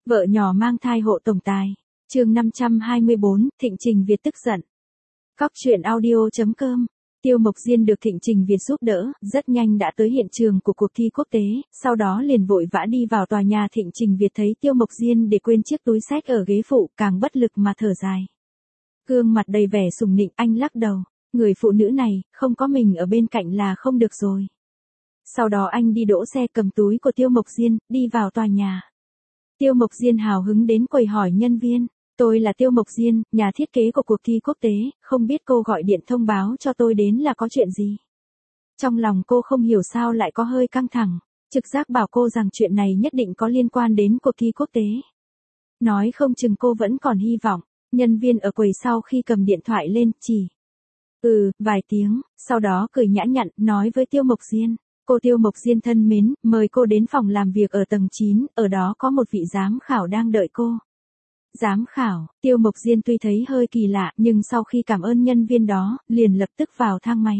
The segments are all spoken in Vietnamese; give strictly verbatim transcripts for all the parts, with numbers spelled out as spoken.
Vợ nhỏ mang thai hộ tổng tài. Chương năm trăm hai mươi bốn, Thịnh Trình Việt tức giận. Cóc truyện audio chấm com. Tiêu Mộc Diên được Thịnh Trình Việt giúp đỡ, rất nhanh đã tới hiện trường của cuộc thi quốc tế, sau đó liền vội vã đi vào tòa nhà. Thịnh Trình Việt thấy Tiêu Mộc Diên để quên chiếc túi xách ở ghế phụ, càng bất lực mà thở dài. Gương mặt đầy vẻ sùng nịnh, anh lắc đầu, người phụ nữ này, không có mình ở bên cạnh là không được rồi. Sau đó anh đi đỗ xe cầm túi của Tiêu Mộc Diên, đi vào tòa nhà. Tiêu Mộc Diên hào hứng đến quầy hỏi nhân viên, tôi là Tiêu Mộc Diên, nhà thiết kế của cuộc thi quốc tế, không biết cô gọi điện thông báo cho tôi đến là có chuyện gì. Trong lòng cô không hiểu sao lại có hơi căng thẳng, trực giác bảo cô rằng chuyện này nhất định có liên quan đến cuộc thi quốc tế. Nói không chừng cô vẫn còn hy vọng, nhân viên ở quầy sau khi cầm điện thoại lên, chỉ ừ, vài tiếng, sau đó cười nhã nhặn, nói với Tiêu Mộc Diên. Cô Tiêu Mộc Diên thân mến, mời cô đến phòng làm việc ở tầng chín, ở đó có một vị giám khảo đang đợi cô. Giám khảo, Tiêu Mộc Diên tuy thấy hơi kỳ lạ, nhưng sau khi cảm ơn nhân viên đó, liền lập tức vào thang máy.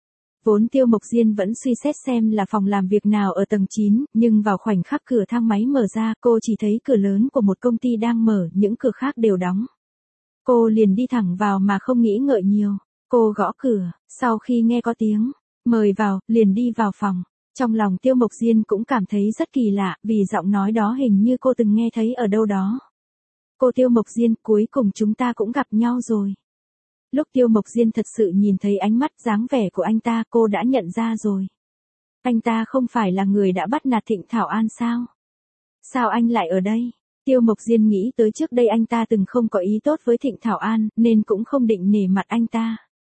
Vốn Tiêu Mộc Diên vẫn suy xét xem là phòng làm việc nào ở tầng chín, nhưng vào khoảnh khắc cửa thang máy mở ra, cô chỉ thấy cửa lớn của một công ty đang mở, những cửa khác đều đóng. Cô liền đi thẳng vào mà không nghĩ ngợi nhiều. Cô gõ cửa, sau khi nghe có tiếng mời vào, liền đi vào phòng. Trong lòng Tiêu Mộc Diên cũng cảm thấy rất kỳ lạ, vì giọng nói đó hình như cô từng nghe thấy ở đâu đó. Cô Tiêu Mộc Diên, cuối cùng chúng ta cũng gặp nhau rồi. Lúc Tiêu Mộc Diên thật sự nhìn thấy ánh mắt dáng vẻ của anh ta, cô đã nhận ra rồi. Anh ta không phải là người đã bắt nạt Thịnh Thảo An sao? Sao anh lại ở đây? Tiêu Mộc Diên nghĩ tới trước đây anh ta từng không có ý tốt với Thịnh Thảo An, nên cũng không định nể mặt anh ta.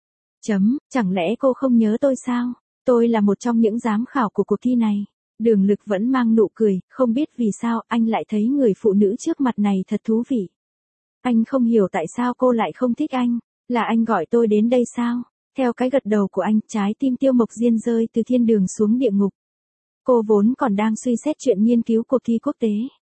Chấm, chẳng lẽ cô không nhớ tôi sao? Tôi là một trong những giám khảo của cuộc thi này. Đường Lực vẫn mang nụ cười, không biết vì sao anh lại thấy người phụ nữ trước mặt này thật thú vị. Anh không hiểu tại sao cô lại không thích anh, là anh gọi tôi đến đây sao? Theo cái gật đầu của anh, trái tim Tiêu Mộc Diên rơi từ thiên đường xuống địa ngục. Cô vốn còn đang suy xét chuyện nghiên cứu cuộc thi quốc tế.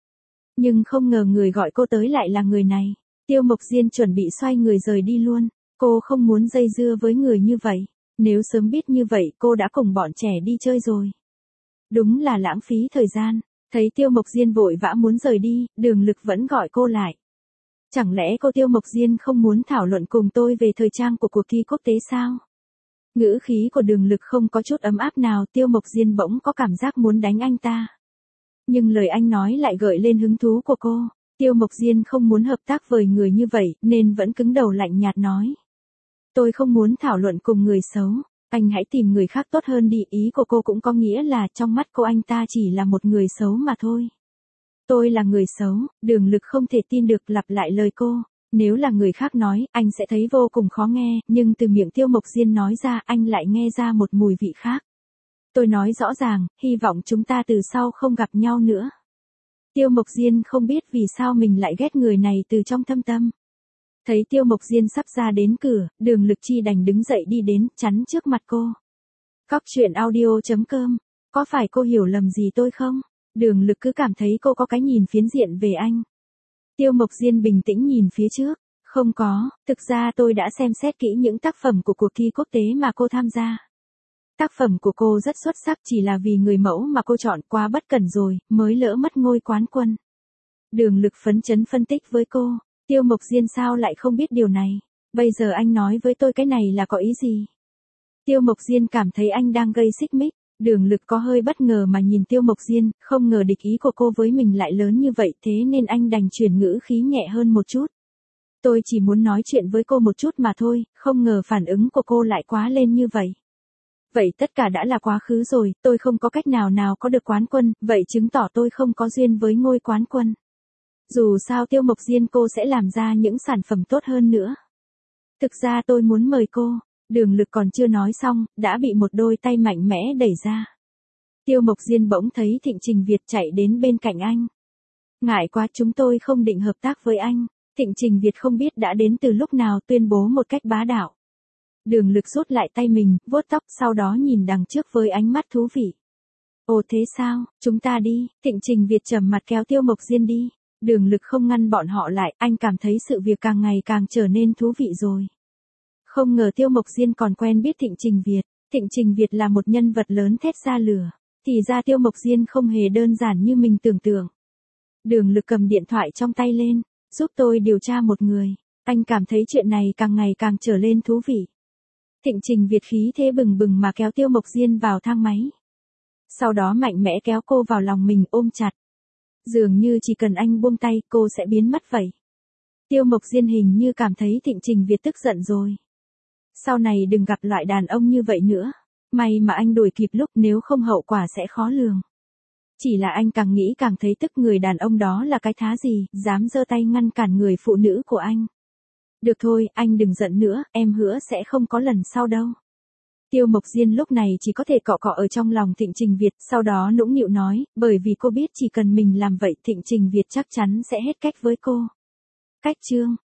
Nhưng không ngờ người gọi cô tới lại là người này. Tiêu Mộc Diên chuẩn bị xoay người rời đi luôn. Cô không muốn dây dưa với người như vậy. Nếu sớm biết như vậy cô đã cùng bọn trẻ đi chơi rồi. Đúng là lãng phí thời gian. Thấy Tiêu Mộc Diên vội vã muốn rời đi, Đường Lực vẫn gọi cô lại. Chẳng lẽ cô Tiêu Mộc Diên không muốn thảo luận cùng tôi về thời trang của cuộc thi quốc tế sao? Ngữ khí của Đường Lực không có chút ấm áp nào. Tiêu Mộc Diên bỗng có cảm giác muốn đánh anh ta. Nhưng lời anh nói lại gợi lên hứng thú của cô. Tiêu Mộc Diên không muốn hợp tác với người như vậy, nên vẫn cứng đầu lạnh nhạt nói. Tôi không muốn thảo luận cùng người xấu, anh hãy tìm người khác tốt hơn đi. Ý của cô cũng có nghĩa là trong mắt cô anh ta chỉ là một người xấu mà thôi. Tôi là người xấu, Đường Lực không thể tin được lặp lại lời cô. Nếu là người khác nói, anh sẽ thấy vô cùng khó nghe, nhưng từ miệng Tiêu Mộc Diên nói ra anh lại nghe ra một mùi vị khác. Tôi nói rõ ràng, hy vọng chúng ta từ sau không gặp nhau nữa. Tiêu Mộc Diên không biết vì sao mình lại ghét người này từ trong thâm tâm. Thấy Tiêu Mộc Diên sắp ra đến cửa, Đường Lực chi đành đứng dậy đi đến, chắn trước mặt cô. Cóc truyện audio chấm com. Có phải cô hiểu lầm gì tôi không? Đường Lực cứ cảm thấy cô có cái nhìn phiến diện về anh. Tiêu Mộc Diên bình tĩnh nhìn phía trước. Không có, thực ra tôi đã xem xét kỹ những tác phẩm của cuộc thi quốc tế mà cô tham gia. Tác phẩm của cô rất xuất sắc, chỉ là vì người mẫu mà cô chọn quá bất cẩn rồi, mới lỡ mất ngôi quán quân. Đường Lực phấn chấn phân tích với cô. Tiêu Mộc Diên sao lại không biết điều này? Bây giờ anh nói với tôi cái này là có ý gì? Tiêu Mộc Diên cảm thấy anh đang gây xích mích. Đường Lực có hơi bất ngờ mà nhìn Tiêu Mộc Diên, không ngờ địch ý của cô với mình lại lớn như vậy, thế nên anh đành chuyển ngữ khí nhẹ hơn một chút. Tôi chỉ muốn nói chuyện với cô một chút mà thôi, không ngờ phản ứng của cô lại quá lên như vậy. Vậy tất cả đã là quá khứ rồi, tôi không có cách nào nào có được quán quân, vậy chứng tỏ tôi không có duyên với ngôi quán quân. Dù sao Tiêu Mộc Diên cô sẽ làm ra những sản phẩm tốt hơn nữa. Thực ra tôi muốn mời cô. Đường Lực còn chưa nói xong, đã bị một đôi tay mạnh mẽ đẩy ra. Tiêu Mộc Diên bỗng thấy Thịnh Trình Việt chạy đến bên cạnh anh. Ngại quá, chúng tôi không định hợp tác với anh. Thịnh Trình Việt không biết đã đến từ lúc nào tuyên bố một cách bá đạo. Đường Lực rút lại tay mình, vuốt tóc, sau đó nhìn đằng trước với ánh mắt thú vị. Ồ thế sao, chúng ta đi. Thịnh Trình Việt trầm mặt kéo Tiêu Mộc Diên đi. Đường Lực không ngăn bọn họ lại, anh cảm thấy sự việc càng ngày càng trở nên thú vị rồi. Không ngờ Tiêu Mộc Diên còn quen biết Thịnh Trình Việt. Thịnh Trình Việt là một nhân vật lớn thét ra lửa. Thì ra Tiêu Mộc Diên không hề đơn giản như mình tưởng tượng. Đường Lực cầm điện thoại trong tay lên, giúp tôi điều tra một người. Anh cảm thấy chuyện này càng ngày càng trở lên thú vị. Thịnh Trình Việt khí thế bừng bừng mà kéo Tiêu Mộc Diên vào thang máy. Sau đó mạnh mẽ kéo cô vào lòng mình ôm chặt. Dường như chỉ cần anh buông tay cô sẽ biến mất vậy. Tiêu Mộc Diên hình như cảm thấy Thịnh Trình Việt tức giận rồi. Sau này đừng gặp loại đàn ông như vậy nữa. May mà anh đuổi kịp lúc, nếu không hậu quả sẽ khó lường. Chỉ là anh càng nghĩ càng thấy tức, người đàn ông đó là cái thá gì, dám giơ tay ngăn cản người phụ nữ của anh. Được thôi, anh đừng giận nữa, em hứa sẽ không có lần sau đâu. Tiêu Mộc Diên lúc này chỉ có thể cọ cọ ở trong lòng Thịnh Trình Việt, sau đó nũng nịu nói, bởi vì cô biết chỉ cần mình làm vậy Thịnh Trình Việt chắc chắn sẽ hết cách với cô. Cách chương